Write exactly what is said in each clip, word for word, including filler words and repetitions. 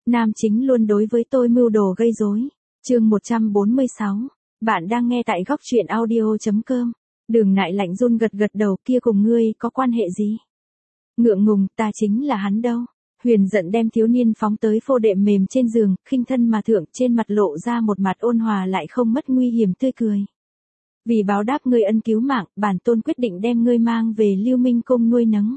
Nam chính luôn đối với tôi mưu đồ gây rối. Chương một trăm bốn mươi sáu. Bạn đang nghe tại góc truyện audio chấm com. Đường Nại lạnh run gật gật đầu, kia cùng ngươi có quan hệ gì? Ngượng ngùng, ta chính là hắn đâu. Huyền giận đem thiếu niên phóng tới phô đệm mềm trên giường, khinh thân mà thượng, trên mặt lộ ra một mặt ôn hòa lại không mất nguy hiểm tươi cười. Vì báo đáp ngươi ân cứu mạng, bản tôn quyết định đem ngươi mang về Lưu Minh cung nuôi nấng.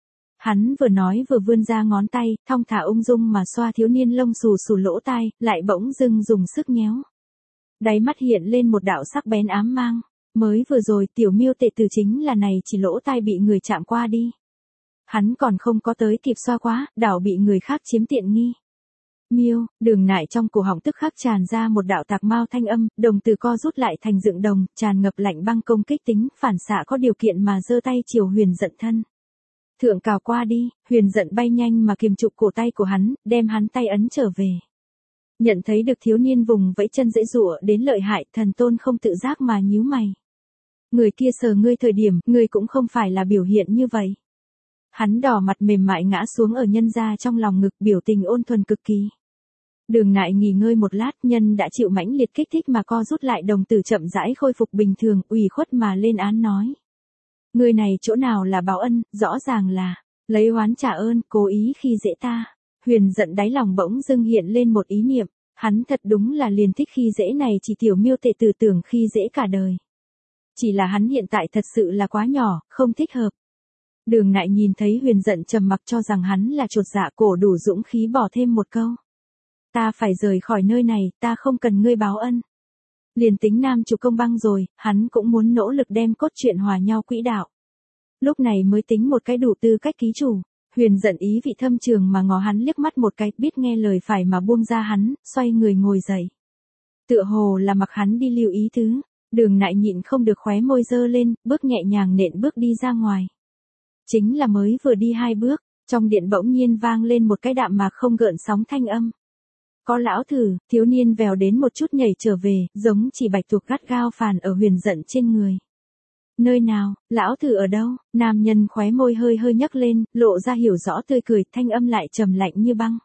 Hắn vừa nói vừa vươn ra ngón tay, thong thả ung dung mà xoa thiếu niên lông xù xù lỗ tai, lại bỗng dưng dùng sức nhéo. Đáy mắt hiện lên một đạo sắc bén ám mang. Mới vừa rồi tiểu miêu tệ tử chính là này chỉ lỗ tai bị người chạm qua đi. Hắn còn không có tới kịp xoa quá, đảo bị người khác chiếm tiện nghi. Miêu, Đường Nại trong cổ họng tức khắc tràn ra một đạo tạc mao thanh âm, đồng từ co rút lại thành dựng đồng, tràn ngập lạnh băng công kích tính, phản xạ có điều kiện mà giơ tay chiều Huyền giận thân. Thượng cào qua đi, Huyền giận bay nhanh mà kiềm trụ cổ tay của hắn, đem hắn tay ấn trở về. Nhận thấy được thiếu niên vùng vẫy chân dễ dụa đến lợi hại, thần tôn không tự giác mà nhíu mày. Người kia sờ ngươi thời điểm, ngươi cũng không phải là biểu hiện như vậy. Hắn đỏ mặt mềm mại ngã xuống ở nhân gia trong lòng ngực, biểu tình ôn thuần cực kỳ. Đường Nại nghỉ ngơi một lát, nhân đã chịu mãnh liệt kích thích mà co rút lại, đồng tử chậm rãi khôi phục bình thường, ủy khuất mà lên án nói. Người này chỗ nào là báo ân, rõ ràng là lấy oán trả ơn, cố ý khi dễ ta. Huyền giận đáy lòng bỗng dưng hiện lên một ý niệm, hắn thật đúng là liền thích khi dễ này chỉ tiểu miêu tệ tử tưởng khi dễ cả đời. Chỉ là hắn hiện tại thật sự là quá nhỏ, không thích hợp. Đường Nại nhìn thấy Huyền giận trầm mặc cho rằng hắn là chột dạ, cổ đủ dũng khí bỏ thêm một câu. Ta phải rời khỏi nơi này, ta không cần ngươi báo ân. Liền tính nam chủ công băng rồi, hắn cũng muốn nỗ lực đem cốt truyện hòa nhau quỹ đạo. Lúc này mới tính một cái đủ tư cách ký chủ. Huyền giận ý vị thâm trường mà ngó hắn liếc mắt một cái, biết nghe lời phải mà buông ra hắn, xoay người ngồi dậy. Tựa hồ là mặc hắn đi lưu ý tứ. Đường Nại nhịn không được khóe môi dơ lên, bước nhẹ nhàng nện bước đi ra ngoài. Chính là mới vừa đi hai bước, trong điện bỗng nhiên vang lên một cái đạm mạc không gợn sóng thanh âm. Có lão thử, thiếu niên vèo đến một chút nhảy trở về, giống chỉ bạch tuộc gắt gao phàn ở Huyền giận trên người. Nơi nào, lão thử ở đâu? Nam nhân khóe môi hơi hơi nhấc lên, lộ ra hiểu rõ tươi cười, thanh âm lại trầm lạnh như băng.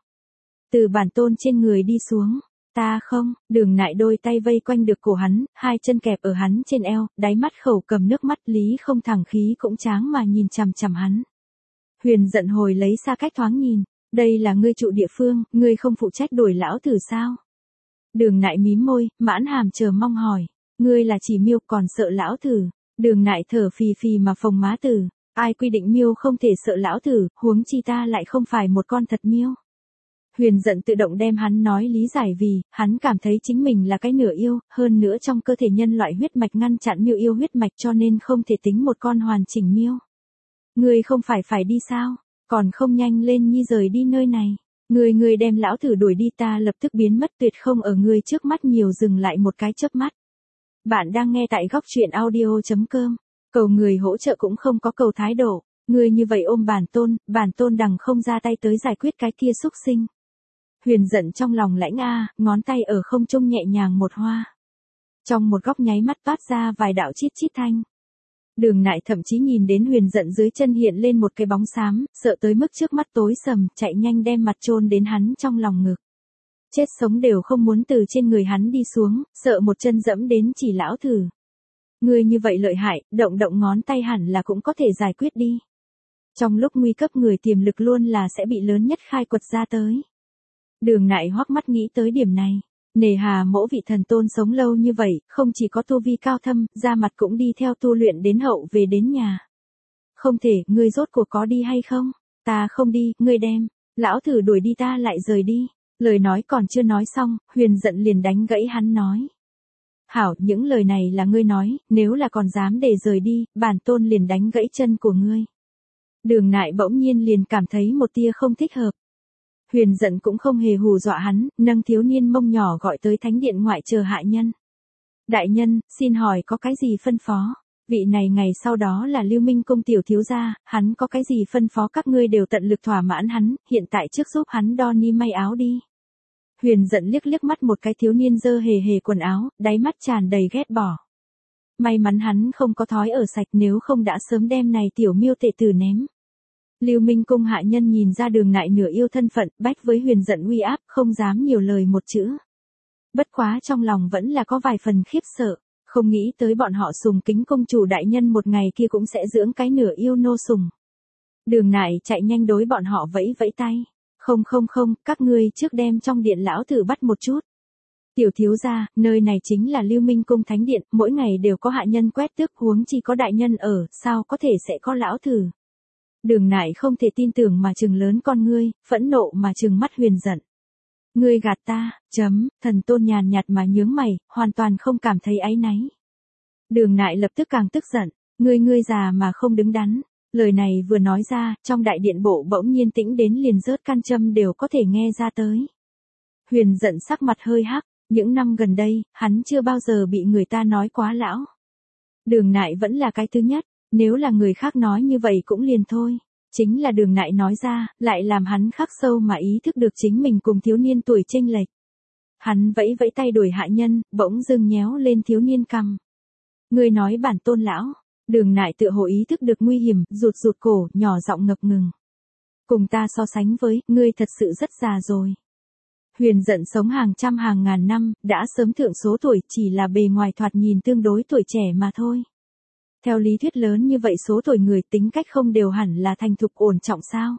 Từ bản tôn trên người đi xuống. Ta không. Đường Nại đôi tay vây quanh được cổ hắn, hai chân kẹp ở hắn trên eo, đáy mắt khẩu cầm nước mắt, lý không thẳng khí cũng tráng mà nhìn chằm chằm hắn. Huyền giận hồi lấy xa cách thoáng nhìn. Đây là ngươi trụ địa phương, ngươi không phụ trách đuổi lão thử sao? Đường Nại mím môi, mãn hàm chờ mong hỏi. Ngươi là chỉ miêu còn sợ lão thử. Đường Nại thở phì phì mà phồng má tử. Ai quy định miêu không thể sợ lão thử, huống chi ta lại không phải một con thật miêu. Huyền giận tự động đem hắn nói lý giải vì, hắn cảm thấy chính mình là cái nửa yêu, hơn nữa trong cơ thể nhân loại huyết mạch ngăn chặn miêu yêu huyết mạch cho nên không thể tính một con hoàn chỉnh miêu. Ngươi không phải phải đi sao? Còn không nhanh lên nhi rời đi nơi này. Ngươi ngươi đem lão thử đuổi đi, ta lập tức biến mất tuyệt không ở ngươi trước mắt nhiều dừng lại một cái chớp mắt. Bạn đang nghe tại góc truyện audio chấm com. Cầu người hỗ trợ cũng không có cầu thái độ. Ngươi như vậy ôm bản tôn, bản tôn đằng không ra tay tới giải quyết cái kia xúc sinh. Huyền giận trong lòng lãnh a, ngón tay ở không trung nhẹ nhàng một hoa. Trong một góc nháy mắt toát ra vài đạo chít chít thanh. Đường Nại thậm chí nhìn đến Huyền giận dưới chân hiện lên một cái bóng xám, sợ tới mức trước mắt tối sầm, chạy nhanh đem mặt chôn đến hắn trong lòng ngực. Chết sống đều không muốn từ trên người hắn đi xuống, sợ một chân dẫm đến chỉ lão thử. Ngươi như vậy lợi hại, động động ngón tay hẳn là cũng có thể giải quyết đi. Trong lúc nguy cấp người tiềm lực luôn là sẽ bị lớn nhất khai quật ra tới. Đường Nại hoắc mắt nghĩ tới điểm này. Nề hà mỗ vị thần tôn sống lâu như vậy, không chỉ có tu vi cao thâm, da mặt cũng đi theo tu luyện đến hậu về đến nhà. Không thể, ngươi rốt cuộc có đi hay không? Ta không đi, ngươi đem. Lão thử đuổi đi ta lại rời đi. Lời nói còn chưa nói xong, Huyền giận liền đánh gãy hắn nói. Hảo, những lời này là ngươi nói, nếu là còn dám để rời đi, bản tôn liền đánh gãy chân của ngươi. Đường Nại bỗng nhiên liền cảm thấy một tia không thích hợp. Huyền giận cũng không hề hù dọa hắn, nâng thiếu niên mông nhỏ gọi tới thánh điện ngoại chờ hạ nhân. Đại nhân, xin hỏi có cái gì phân phó? Vị này ngày sau đó là Lưu Minh cung tiểu thiếu gia, hắn có cái gì phân phó các ngươi đều tận lực thỏa mãn hắn, hiện tại trước giúp hắn đo ni may áo đi. Huyền giận liếc liếc mắt một cái thiếu niên dơ hề hề quần áo, đáy mắt tràn đầy ghét bỏ. May mắn hắn không có thói ở sạch, nếu không đã sớm đem này tiểu miêu tệ tử ném. Lưu Minh Cung hạ nhân nhìn ra Đường Nại nửa yêu thân phận, bách với Huyền Dận uy áp, không dám nhiều lời một chữ. Bất quá trong lòng vẫn là có vài phần khiếp sợ, không nghĩ tới bọn họ sùng kính công chủ đại nhân một ngày kia cũng sẽ dưỡng cái nửa yêu nô sùng. Đường Nại chạy nhanh đối bọn họ vẫy vẫy tay. Không không không, các ngươi trước đem trong điện lão tử bắt một chút. Tiểu thiếu gia, nơi này chính là Lưu Minh Cung thánh điện, mỗi ngày đều có hạ nhân quét tước, huống chi có đại nhân ở, sao có thể sẽ có lão tử. Đường Nại không thể tin tưởng mà trừng lớn con ngươi, phẫn nộ mà trừng mắt Huyền Dận. Ngươi gạt ta, chấm, Thần Tôn nhàn nhạt mà nhướng mày, hoàn toàn không cảm thấy áy náy. Đường Nại lập tức càng tức giận, ngươi ngươi già mà không đứng đắn. Lời này vừa nói ra, trong đại điện bộ bỗng nhiên tĩnh đến liền rớt can châm đều có thể nghe ra tới. Huyền Dận sắc mặt hơi hắc, những năm gần đây, hắn chưa bao giờ bị người ta nói quá lão. Đường Nại vẫn là cái thứ nhất, nếu là người khác nói như vậy cũng liền thôi. Chính là Đường Nại nói ra, lại làm hắn khắc sâu mà ý thức được chính mình cùng thiếu niên tuổi chênh lệch. Hắn vẫy vẫy tay đuổi hạ nhân, bỗng dưng nhéo lên thiếu niên cằm. Ngươi nói bản tôn lão. Đường Nại tựa hồ ý thức được nguy hiểm, rụt rụt cổ, nhỏ giọng ngập ngừng. Cùng ta so sánh với, ngươi thật sự rất già rồi. Huyền Dận sống hàng trăm hàng ngàn năm, đã sớm thượng số tuổi, chỉ là bề ngoài thoạt nhìn tương đối tuổi trẻ mà thôi. Theo lý thuyết lớn như vậy số tuổi người tính cách không đều hẳn là thành thục ổn trọng sao.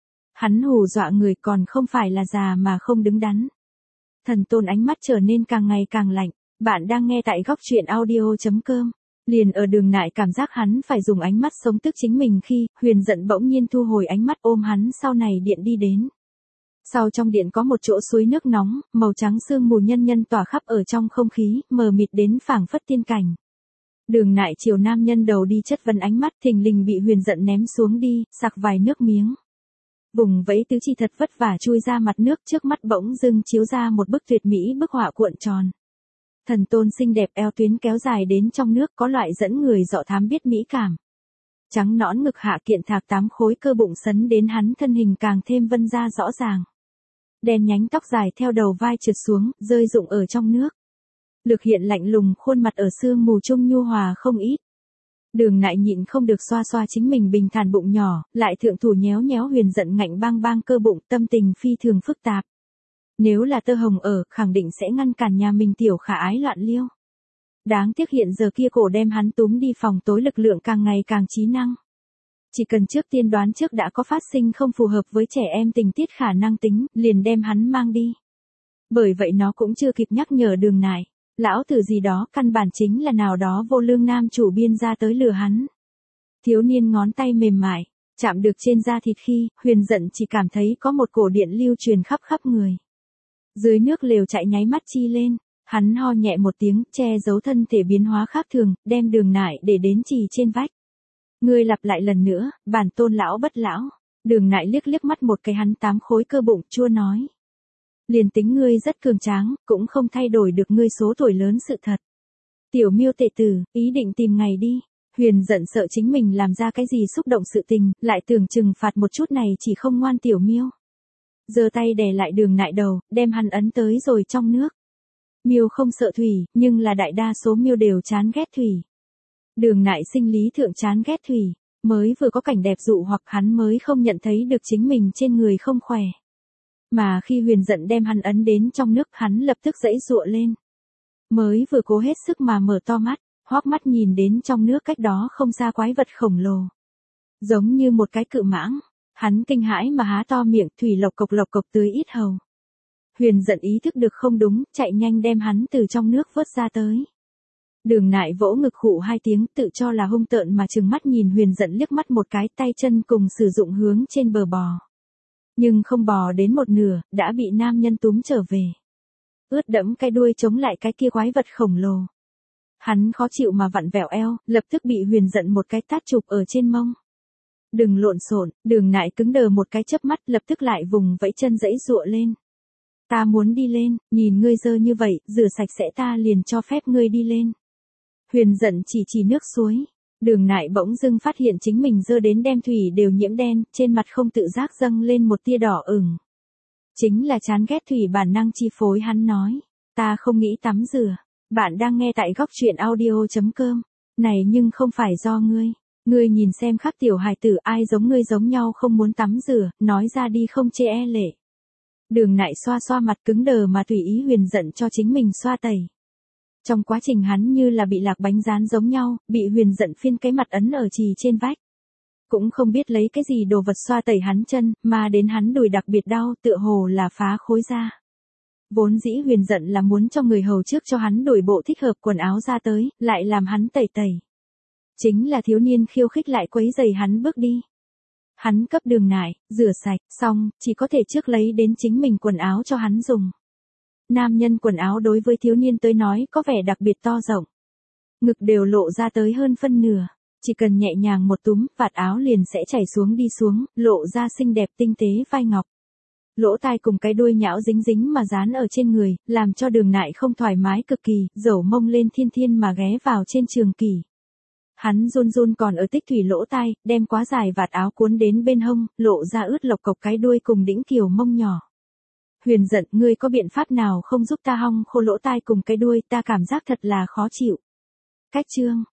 Hắn hù dọa người còn không phải là già mà không đứng đắn. Thần Tôn ánh mắt trở nên càng ngày càng lạnh, bạn đang nghe tại góc truyện audio chấm com. Liền ở Đường Nại cảm giác hắn phải dùng ánh mắt sống tức chính mình khi, Huyền Dận bỗng nhiên thu hồi ánh mắt ôm hắn sau này điện đi đến. Sau trong điện có một chỗ suối nước nóng, màu trắng sương mù nhân nhân tỏa khắp ở trong không khí, mờ mịt đến phảng phất tiên cảnh. Đường Nại chiều nam nhân đầu đi chất vấn ánh mắt, thình lình bị Huyền Dận ném xuống đi, sặc vài nước miếng. Vùng vẫy tứ chi thật vất vả chui ra mặt nước, trước mắt bỗng dưng chiếu ra một bức tuyệt mỹ bức họa cuộn tròn. Thần Tôn xinh đẹp eo tuyến kéo dài đến trong nước, có loại dẫn người dọ thám biết mỹ cảm. Trắng nõn ngực hạ kiện thạc tám khối cơ bụng sấn đến hắn thân hình càng thêm vân ra rõ ràng. Đen nhánh tóc dài theo đầu vai trượt xuống, rơi rụng ở trong nước. Lực hiện lạnh lùng, khuôn mặt ở sương mù trung nhu hòa không ít. Đường Nại nhịn không được xoa xoa chính mình bình thản bụng nhỏ, lại thượng thủ nhéo nhéo Huyền Dận ngạnh bang bang cơ bụng, tâm tình phi thường phức tạp. Nếu là Tơ Hồng ở, khẳng định sẽ ngăn cản nhà mình tiểu khả ái loạn liêu. Đáng tiếc hiện giờ kia cổ đem hắn túm đi phòng tối lực lượng càng ngày càng trí năng. Chỉ cần trước tiên đoán trước đã có phát sinh không phù hợp với trẻ em tình tiết khả năng tính, liền đem hắn mang đi. Bởi vậy nó cũng chưa kịp nhắc nhở Đường Nại, lão tử gì đó căn bản chính là nào đó vô lương nam chủ biên ra tới lừa hắn. Thiếu niên ngón tay mềm mại, chạm được trên da thịt khi, Huyền Dận chỉ cảm thấy có một cổ điện lưu truyền khắp khắp người. Dưới nước lều chạy nháy mắt chi lên, hắn ho nhẹ một tiếng, che giấu thân thể biến hóa khác thường, đem Đường Nại để đến trì trên vách. Ngươi lặp lại lần nữa, bản tôn lão bất lão. Đường Nại liếc liếc mắt một cái hắn tám khối cơ bụng, chua nói. Liền tính ngươi rất cường tráng, cũng không thay đổi được ngươi số tuổi lớn sự thật. Tiểu miêu tệ tử, ý định tìm ngày đi. Huyền Dận sợ chính mình làm ra cái gì xúc động sự tình, lại tưởng trừng phạt một chút này chỉ không ngoan tiểu miêu. Giơ tay đè lại Đường Nại đầu, đem hắn ấn tới rồi trong nước. Miêu không sợ thủy, nhưng là đại đa số miêu đều chán ghét thủy. Đường Nại sinh lý thượng chán ghét thủy, mới vừa có cảnh đẹp dụ hoặc hắn mới không nhận thấy được chính mình trên người không khỏe. Mà khi Huyền Dận đem hắn ấn đến trong nước, hắn lập tức giãy giụa lên. Mới vừa cố hết sức mà mở to mắt, hoác mắt nhìn đến trong nước cách đó không xa quái vật khổng lồ. Giống như một cái cự mãng, hắn kinh hãi mà há to miệng, thủy lộc cộc lộc cộc tưới ít hầu. Huyền Dận ý thức được không đúng, chạy nhanh đem hắn từ trong nước vớt ra tới. Đường Nại vỗ ngực khụ hai tiếng, tự cho là hung tợn mà trừng mắt nhìn Huyền Dận liếc mắt một cái, tay chân cùng sử dụng hướng trên bờ bò. Nhưng không bò đến một nửa, đã bị nam nhân túm trở về. Ướt đẫm cái đuôi chống lại cái kia quái vật khổng lồ. Hắn khó chịu mà vặn vẹo eo, lập tức bị Huyền Dận một cái tát chụp ở trên mông. Đừng lộn xộn, Đường Nại cứng đờ một cái chớp mắt, lập tức lại vùng vẫy chân giãy giụa lên. Ta muốn đi lên, nhìn ngươi dơ như vậy, rửa sạch sẽ ta liền cho phép ngươi đi lên. Huyền Dận chỉ chỉ nước suối. Đường Nại bỗng dưng phát hiện chính mình dơ đến đem thủy đều nhiễm đen, trên mặt không tự giác dâng lên một tia đỏ ửng. Chính là chán ghét thủy bản năng chi phối hắn nói. Ta không nghĩ tắm rửa. Bạn đang nghe tại góc truyện audio chấm com. Này nhưng không phải do ngươi. Ngươi nhìn xem khác tiểu hài tử ai giống ngươi giống nhau không muốn tắm rửa, nói ra đi không chê e lệ. Đường Nại xoa xoa mặt cứng đờ mà tùy ý Huyền giận cho chính mình xoa tẩy. Trong quá trình hắn như là bị lạc bánh rán giống nhau, bị Huyền giận phiên cái mặt ấn ở chì trên vách. Cũng không biết lấy cái gì đồ vật xoa tẩy hắn chân, mà đến hắn đùi đặc biệt đau, tựa hồ là phá khối da. Vốn dĩ Huyền giận là muốn cho người hầu trước cho hắn đổi bộ thích hợp quần áo ra tới, lại làm hắn tẩy tẩy. Chính là thiếu niên khiêu khích lại quấy rầy hắn bước đi. Hắn cấp Đường Nại, rửa sạch, xong, chỉ có thể trước lấy đến chính mình quần áo cho hắn dùng. Nam nhân quần áo đối với thiếu niên tới nói có vẻ đặc biệt to rộng. Ngực đều lộ ra tới hơn phân nửa. Chỉ cần nhẹ nhàng một túm, vạt áo liền sẽ chảy xuống đi xuống, lộ ra xinh đẹp tinh tế vai ngọc. Lỗ tai cùng cái đuôi nhão dính dính mà dán ở trên người, làm cho Đường Nại không thoải mái cực kỳ, dẩu mông lên thiên thiên mà ghé vào trên trường kỷ. Hắn run run còn ở tích thủy lỗ tai, đem quá dài vạt áo cuốn đến bên hông, lộ ra ướt lộc cộc cái đuôi cùng đĩnh kiều mông nhỏ. Huyền giận, ngươi có biện pháp nào không giúp ta hong khô lỗ tai cùng cái đuôi, ta cảm giác thật là khó chịu. Cách chương